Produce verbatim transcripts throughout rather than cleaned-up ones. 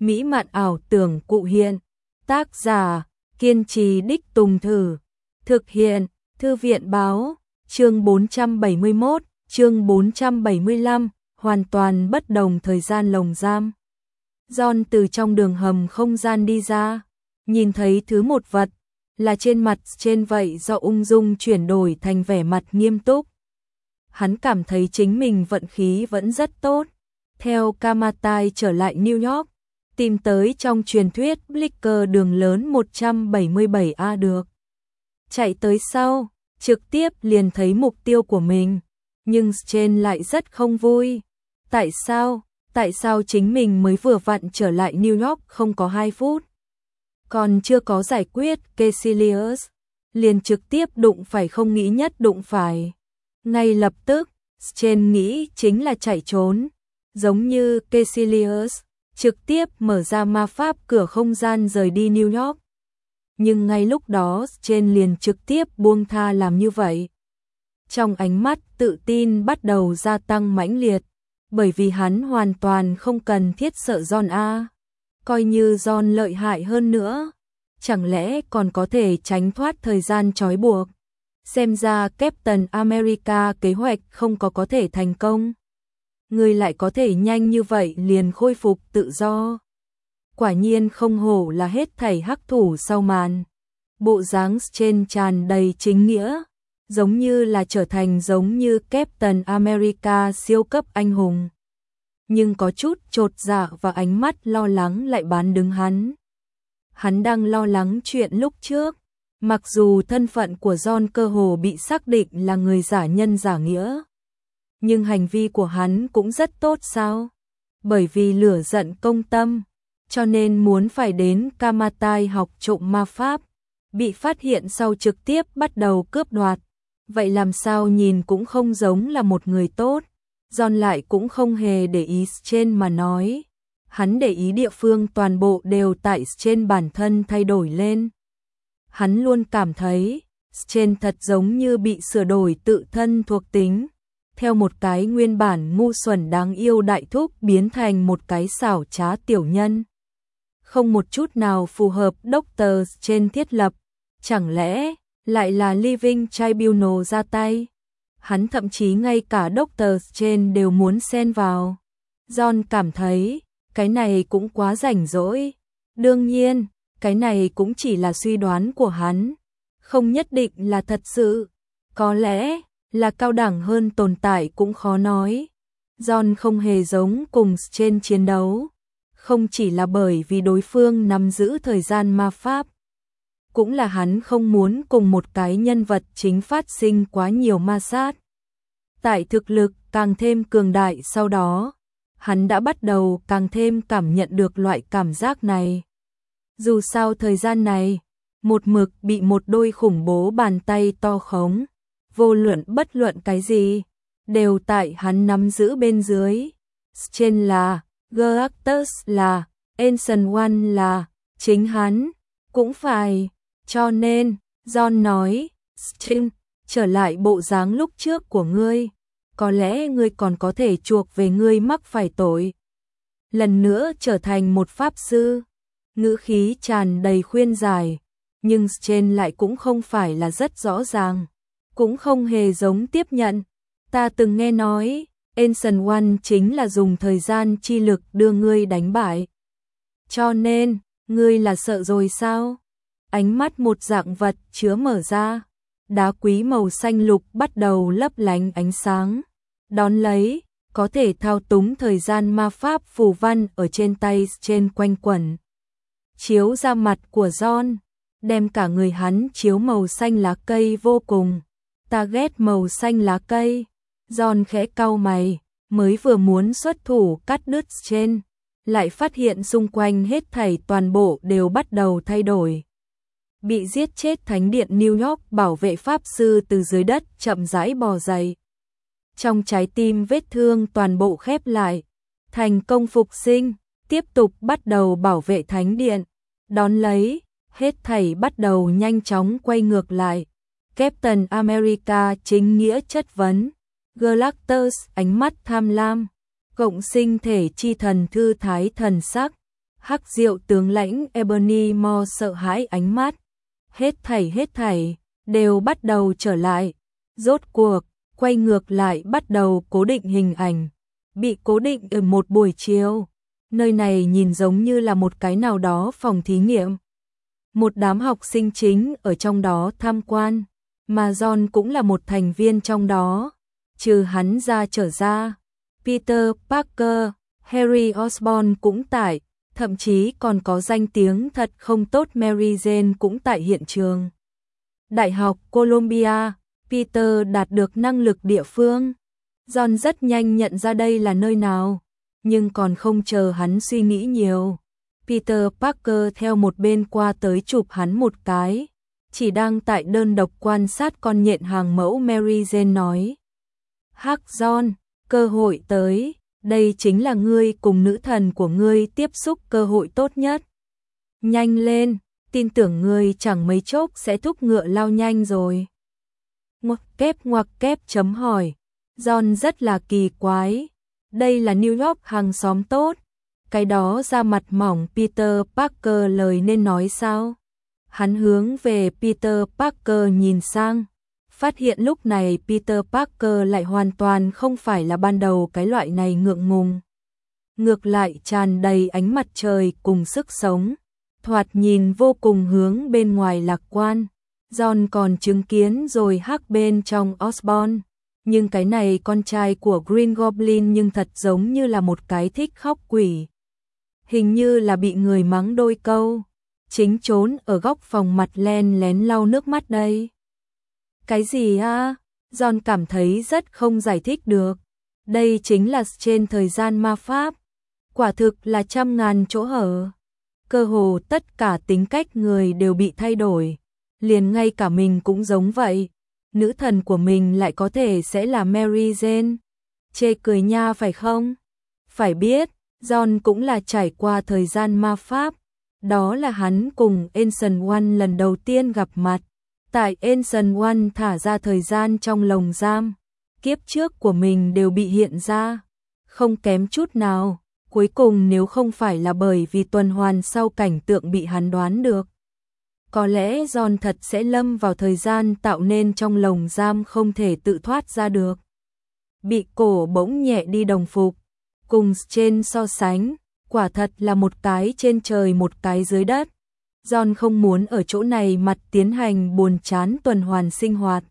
mỹ mạn ảo tưởng cụ hiện. Tác giả, kiên trì đích tùng thử. Thực hiện, Thư viện báo, chương bốn trăm bảy mươi mốt, chương bốn trăm bảy mươi lăm, hoàn toàn bất đồng thời gian lồng giam. John từ trong đường hầm không gian đi ra, nhìn thấy thứ một vật, là trên mặt trên vậy do ung dung chuyển đổi thành vẻ mặt nghiêm túc. Hắn cảm thấy chính mình vận khí vẫn rất tốt. Theo Kamatai trở lại New York, tìm tới trong truyền thuyết Blicker đường lớn một trăm bảy mươi bảy A được. Chạy tới sau, trực tiếp liền thấy mục tiêu của mình, nhưng Chen lại rất không vui. Tại sao? Tại sao chính mình mới vừa vặn trở lại New York không có hai phút? Còn chưa có giải quyết Caecilius, liền trực tiếp đụng phải không nghĩ nhất đụng phải. Ngay lập tức, Chen nghĩ chính là chạy trốn, giống như Caecilius, trực tiếp mở ra ma pháp cửa không gian rời đi New York. Nhưng ngay lúc đó Chen liền trực tiếp buông tha làm như vậy. Trong ánh mắt tự tin bắt đầu gia tăng mãnh liệt, bởi vì hắn hoàn toàn không cần thiết sợ John A. Coi như John lợi hại hơn nữa, chẳng lẽ còn có thể tránh thoát thời gian trói buộc. Xem ra Captain America kế hoạch không có có thể thành công. Người lại có thể nhanh như vậy liền khôi phục tự do. Quả nhiên không hổ là hết thảy hắc thủ sau màn. Bộ dáng trên tràn đầy chính nghĩa, giống như là trở thành giống như Captain America siêu cấp anh hùng. Nhưng có chút chột dạ và ánh mắt lo lắng lại bán đứng hắn. Hắn đang lo lắng chuyện lúc trước, mặc dù thân phận của John cơ hồ bị xác định là người giả nhân giả nghĩa. Nhưng hành vi của hắn cũng rất tốt sao? Bởi vì lửa giận công tâm, cho nên muốn phải đến Kamatai học trộm ma pháp, bị phát hiện sau trực tiếp bắt đầu cướp đoạt. Vậy làm sao nhìn cũng không giống là một người tốt. John lại cũng không hề để ý trên mà nói. Hắn để ý địa phương toàn bộ đều tại trên bản thân thay đổi lên. Hắn luôn cảm thấy trên thật giống như bị sửa đổi tự thân thuộc tính. Theo một cái nguyên bản ngu xuẩn đáng yêu đại thúc biến thành một cái xảo trá tiểu nhân. Không một chút nào phù hợp Doctor trên thiết lập. Chẳng lẽ lại là Living Tribunal ra tay? Hắn thậm chí ngay cả Doctor trên đều muốn xen vào. John cảm thấy cái này cũng quá rảnh rỗi. Đương nhiên, cái này cũng chỉ là suy đoán của hắn, không nhất định là thật sự. Có lẽ là cao đẳng hơn tồn tại cũng khó nói. John không hề giống cùng trên chiến đấu, không chỉ là bởi vì đối phương nắm giữ thời gian ma pháp, cũng là hắn không muốn cùng một cái nhân vật chính phát sinh quá nhiều ma sát. Tại thực lực càng thêm cường đại sau đó, hắn đã bắt đầu càng thêm cảm nhận được loại cảm giác này. Dù sao thời gian này, một mực bị một đôi khủng bố bàn tay to khống, vô luận bất luận cái gì, đều tại hắn nắm giữ bên dưới. Trên là, Galactus là, Ancient One là, chính hắn, cũng phải. Cho nên, John nói, Sting, trở lại bộ dáng lúc trước của ngươi, có lẽ ngươi còn có thể chuộc về ngươi mắc phải tội. Lần nữa trở thành một pháp sư, ngữ khí tràn đầy khuyên giải, nhưng trên lại cũng không phải là rất rõ ràng, cũng không hề giống tiếp nhận. Ta từng nghe nói, Ancient One chính là dùng thời gian chi lực đưa ngươi đánh bại. Cho nên, ngươi là sợ rồi sao? Ánh mắt một dạng vật chứa mở ra, đá quý màu xanh lục bắt đầu lấp lánh ánh sáng. Đón lấy, có thể thao túng thời gian ma pháp phù văn ở trên tay trên quanh quẩn. Chiếu ra mặt của John, đem cả người hắn chiếu màu xanh lá cây vô cùng. Ta ghét màu xanh lá cây. John khẽ cau mày, mới vừa muốn xuất thủ cắt đứt trên, lại phát hiện xung quanh hết thảy toàn bộ đều bắt đầu thay đổi. Bị giết chết thánh điện New York bảo vệ pháp sư từ dưới đất chậm rãi bò dậy. Trong trái tim vết thương toàn bộ khép lại, thành công phục sinh, tiếp tục bắt đầu bảo vệ thánh điện. Đón lấy, hết thảy bắt đầu nhanh chóng quay ngược lại. Captain America chính nghĩa chất vấn. Galactus ánh mắt tham lam, cộng sinh thể chi thần thư thái thần sắc. Hắc Diệu tướng lãnh Ebony Maw sợ hãi ánh mắt. Hết thảy hết thảy đều bắt đầu trở lại. Rốt cuộc, quay ngược lại bắt đầu cố định hình ảnh. Bị cố định ở một buổi chiều. Nơi này nhìn giống như là một cái nào đó phòng thí nghiệm. Một đám học sinh chính ở trong đó tham quan. Mà John cũng là một thành viên trong đó. Trừ hắn ra trở ra, Peter Parker, Harry Osborn cũng tại. Thậm chí còn có danh tiếng thật không tốt Mary Jane cũng tại hiện trường. Đại học Columbia, Peter đạt được năng lực địa phương. John rất nhanh nhận ra đây là nơi nào, nhưng còn không chờ hắn suy nghĩ nhiều. Peter Parker theo một bên qua tới chụp hắn một cái, chỉ đang tại đơn độc quan sát con nhện hàng mẫu. Mary Jane nói: Hắc John, cơ hội tới. Đây chính là ngươi cùng nữ thần của ngươi tiếp xúc cơ hội tốt nhất. Nhanh lên, tin tưởng ngươi chẳng mấy chốc sẽ thúc ngựa lao nhanh rồi. Ngoặc kép ngoặc kép chấm hỏi. John rất là kỳ quái. Đây là New York hàng xóm tốt. Cái đó da mặt mỏng Peter Parker lời nên nói sao? Hắn hướng về Peter Parker nhìn sang. Phát hiện lúc này Peter Parker lại hoàn toàn không phải là ban đầu cái loại này ngượng ngùng. Ngược lại tràn đầy ánh mặt trời cùng sức sống. Thoạt nhìn vô cùng hướng bên ngoài lạc quan. John còn chứng kiến rồi Hắc bên trong Osborn. Nhưng cái này con trai của Green Goblin nhưng thật giống như là một cái thích khóc quỷ. Hình như là bị người mắng đôi câu. Chính trốn ở góc phòng mặt len lén lau nước mắt đây. Cái gì à? John cảm thấy rất không giải thích được. Đây chính là trên thời gian ma pháp. Quả thực là trăm ngàn chỗ hở. Cơ hồ tất cả tính cách người đều bị thay đổi. Liền ngay cả mình cũng giống vậy. Nữ thần của mình lại có thể sẽ là Mary Jane. Chê cười nha phải không? Phải biết, John cũng là trải qua thời gian ma pháp. Đó là hắn cùng Ancient One lần đầu tiên gặp mặt. Tại Ancient One thả ra thời gian trong lồng giam. Kiếp trước của mình đều bị hiện ra. Không kém chút nào. Cuối cùng nếu không phải là bởi vì tuần hoàn sau cảnh tượng bị hắn đoán được. Có lẽ John thật sẽ lâm vào thời gian tạo nên trong lồng giam không thể tự thoát ra được. Bị cổ bỗng nhẹ đi đồng phục. Cùng trên so sánh, quả thật là một cái trên trời một cái dưới đất. John không muốn ở chỗ này mặt tiến hành buồn chán tuần hoàn sinh hoạt.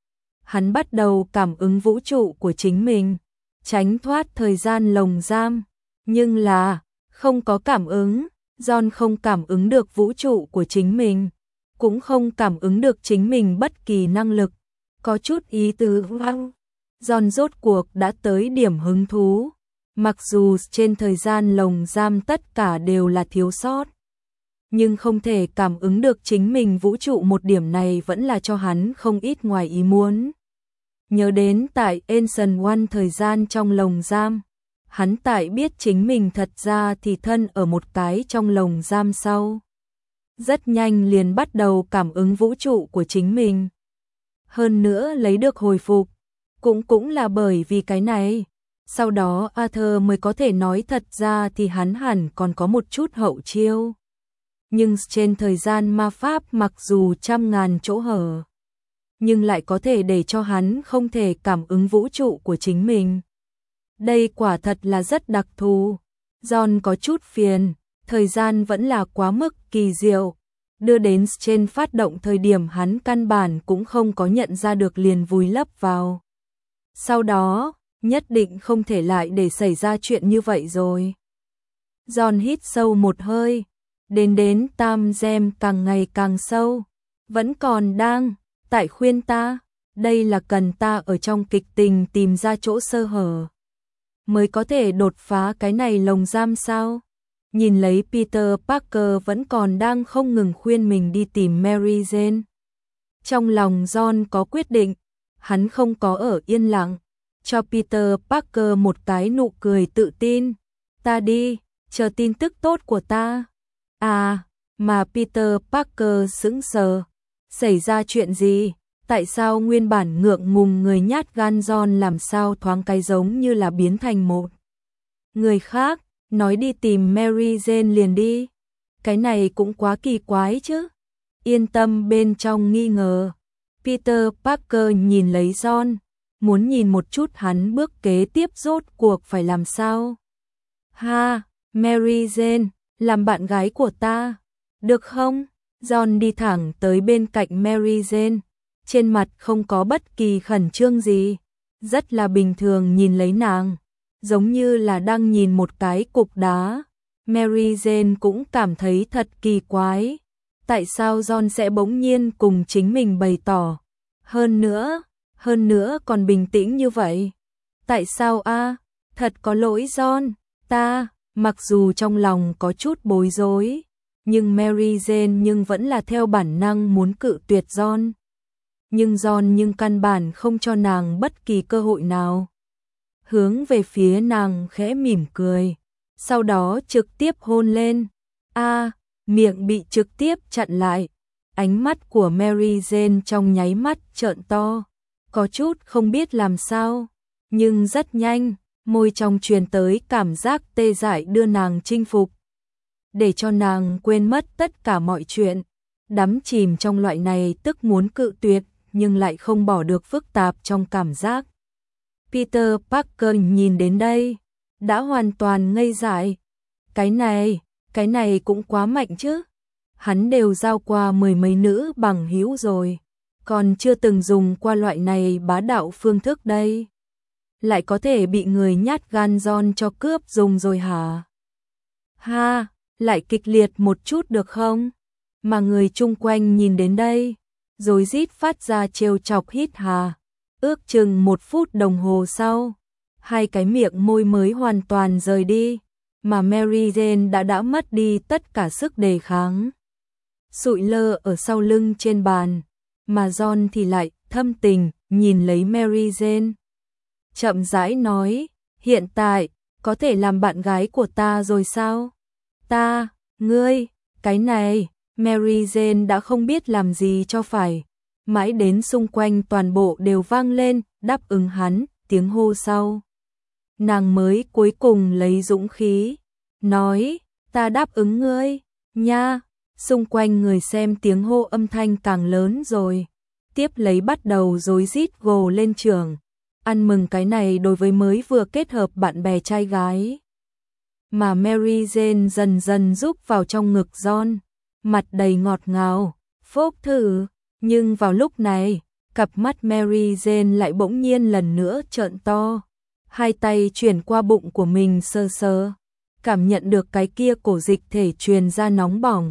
Hắn bắt đầu cảm ứng vũ trụ của chính mình, tránh thoát thời gian lồng giam. Nhưng là, không có cảm ứng, John không cảm ứng được vũ trụ của chính mình, cũng không cảm ứng được chính mình bất kỳ năng lực. Có chút ý tứ văng. John rốt cuộc đã tới điểm hứng thú. Mặc dù trên thời gian lồng giam tất cả đều là thiếu sót, nhưng không thể cảm ứng được chính mình vũ trụ một điểm này vẫn là cho hắn không ít ngoài ý muốn. Nhớ đến tại Ancient One thời gian trong lồng giam, hắn tại biết chính mình thật ra thì thân ở một cái trong lồng giam sau. Rất nhanh liền bắt đầu cảm ứng vũ trụ của chính mình. Hơn nữa lấy được hồi phục, cũng cũng là bởi vì cái này. Sau đó Arthur mới có thể nói thật ra thì hắn hẳn còn có một chút hậu chiêu. Nhưng trên thời gian ma pháp mặc dù trăm ngàn chỗ hở, nhưng lại có thể để cho hắn không thể cảm ứng vũ trụ của chính mình. Đây quả thật là rất đặc thù. John có chút phiền, thời gian vẫn là quá mức kỳ diệu. Đưa đến trên phát động thời điểm hắn căn bản cũng không có nhận ra được liền vùi lấp vào. Sau đó, nhất định không thể lại để xảy ra chuyện như vậy rồi. John hít sâu một hơi, đến đến tam gem càng ngày càng sâu, vẫn còn đang, tại khuyên ta, đây là cần ta ở trong kịch tình tìm ra chỗ sơ hở, mới có thể đột phá cái này lồng giam sao? Nhìn lấy Peter Parker vẫn còn đang không ngừng khuyên mình đi tìm Mary Jane. Trong lòng John có quyết định, hắn không có ở yên lặng, cho Peter Parker một cái nụ cười tự tin. Ta đi, chờ tin tức tốt của ta. À, mà Peter Parker sững sờ. Xảy ra chuyện gì? Tại sao nguyên bản ngượng ngùng người nhát gan John làm sao thoáng cái giống như là biến thành một người khác? nói đi tìm Mary Jane liền đi. Cái này cũng quá kỳ quái chứ. Yên tâm bên trong nghi ngờ. Peter Parker nhìn lấy John, muốn nhìn một chút hắn bước kế tiếp rốt cuộc phải làm sao. Ha, Mary Jane, làm bạn gái của ta, được không? John đi thẳng tới bên cạnh Mary Jane, trên mặt không có bất kỳ khẩn trương gì, rất là bình thường nhìn lấy nàng, giống như là đang nhìn một cái cục đá. Mary Jane cũng cảm thấy thật kỳ quái, tại sao John sẽ bỗng nhiên cùng chính mình bày tỏ, hơn nữa, hơn nữa còn bình tĩnh như vậy. Tại sao a? Thật có lỗi John, ta, mặc dù trong lòng có chút bối rối, nhưng Mary Jane nhưng vẫn là theo bản năng muốn cự tuyệt John. Nhưng John nhưng căn bản không cho nàng bất kỳ cơ hội nào. Hướng về phía nàng khẽ mỉm cười, sau đó trực tiếp hôn lên. A, miệng bị trực tiếp chặn lại. Ánh mắt của Mary Jane trong nháy mắt trợn to, có chút không biết làm sao, nhưng rất nhanh, môi trong truyền tới cảm giác tê dại đưa nàng chinh phục, để cho nàng quên mất tất cả mọi chuyện, đắm chìm trong loại này tức muốn cự tuyệt, nhưng lại không bỏ được phức tạp trong cảm giác. Peter Parker nhìn đến đây, đã hoàn toàn ngây dại. Cái này, cái này cũng quá mạnh chứ. Hắn đều giao qua mười mấy nữ bằng hữu rồi, còn chưa từng dùng qua loại này bá đạo phương thức đây. Lại có thể bị người nhát gan John cho cướp dùng rồi hả? Ha, lại kịch liệt một chút được không? Mà người chung quanh nhìn đến đây, rồi rít phát ra trêu chọc hít hà. Ước chừng một phút đồng hồ sau, hai cái miệng môi mới hoàn toàn rời đi, mà Mary Jane đã đã mất đi tất cả sức đề kháng. Sụi lơ ở sau lưng trên bàn, mà John thì lại thâm tình nhìn lấy Mary Jane. Chậm rãi nói, hiện tại, có thể làm bạn gái của ta rồi sao? Ta, ngươi, cái này, Mary Jane đã không biết làm gì cho phải. Mãi đến xung quanh toàn bộ đều vang lên, đáp ứng hắn, tiếng hô sau. Nàng mới cuối cùng lấy dũng khí, nói, ta đáp ứng ngươi, nha. Xung quanh người xem tiếng hô âm thanh càng lớn rồi, tiếp lấy bắt đầu rối rít gồ lên trường, ăn mừng cái này đối với mới vừa kết hợp bạn bè trai gái. Mà Mary Jane dần dần rúc vào trong ngực John, mặt đầy ngọt ngào, phốc thử, nhưng vào lúc này, cặp mắt Mary Jane lại bỗng nhiên lần nữa trợn to, hai tay chuyển qua bụng của mình sơ sơ, cảm nhận được cái kia cổ dịch thể truyền ra nóng bỏng.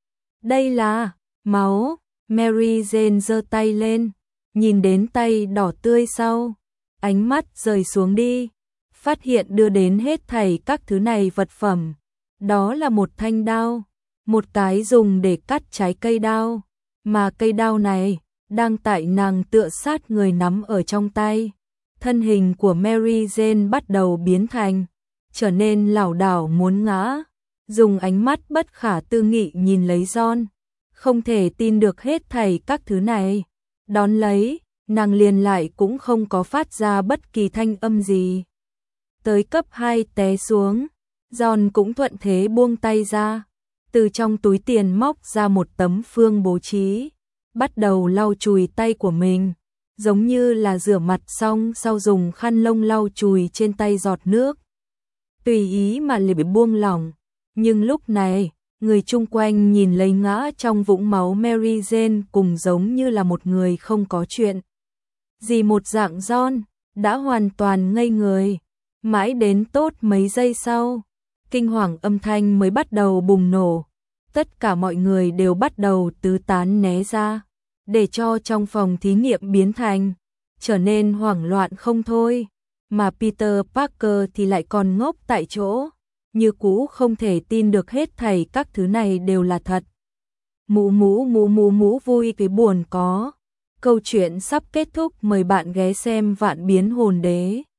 Đây là máu. Mary Jane giơ tay lên, nhìn đến tay đỏ tươi sau, ánh mắt rời xuống đi, phát hiện đưa đến hết thảy các thứ này vật phẩm. Đó là một thanh đao, một cái dùng để cắt trái cây đao, mà cây đao này đang tại nàng tựa sát người nắm ở trong tay. Thân hình của Mary Jane bắt đầu biến thành, trở nên lảo đảo muốn ngã, dùng ánh mắt bất khả tư nghị nhìn lấy John, không thể tin được hết thảy các thứ này. Đón lấy, nàng liền lại cũng không có phát ra bất kỳ thanh âm gì. Tới cấp hai té xuống, John cũng thuận thế buông tay ra, từ trong túi tiền móc ra một tấm phương bố trí, bắt đầu lau chùi tay của mình, giống như là rửa mặt xong sau dùng khăn lông lau chùi trên tay giọt nước. Tùy ý mà liền bị buông lỏng, nhưng lúc này, người chung quanh nhìn lấy ngã trong vũng máu Mary Jane cùng giống như là một người không có chuyện gì một dạng. John đã hoàn toàn ngây người, mãi đến tốt mấy giây sau, kinh hoàng âm thanh mới bắt đầu bùng nổ. Tất cả mọi người đều bắt đầu tứ tán né ra, để cho trong phòng thí nghiệm biến thành, trở nên hoảng loạn không thôi, mà Peter Parker thì lại còn ngốc tại chỗ, như cũ không thể tin được hết thảy các thứ này đều là thật. Mũ mũ mũ mũ mũ vui cái buồn có. Câu chuyện sắp kết thúc, mời bạn ghé xem Vạn Biến Hồn Đế.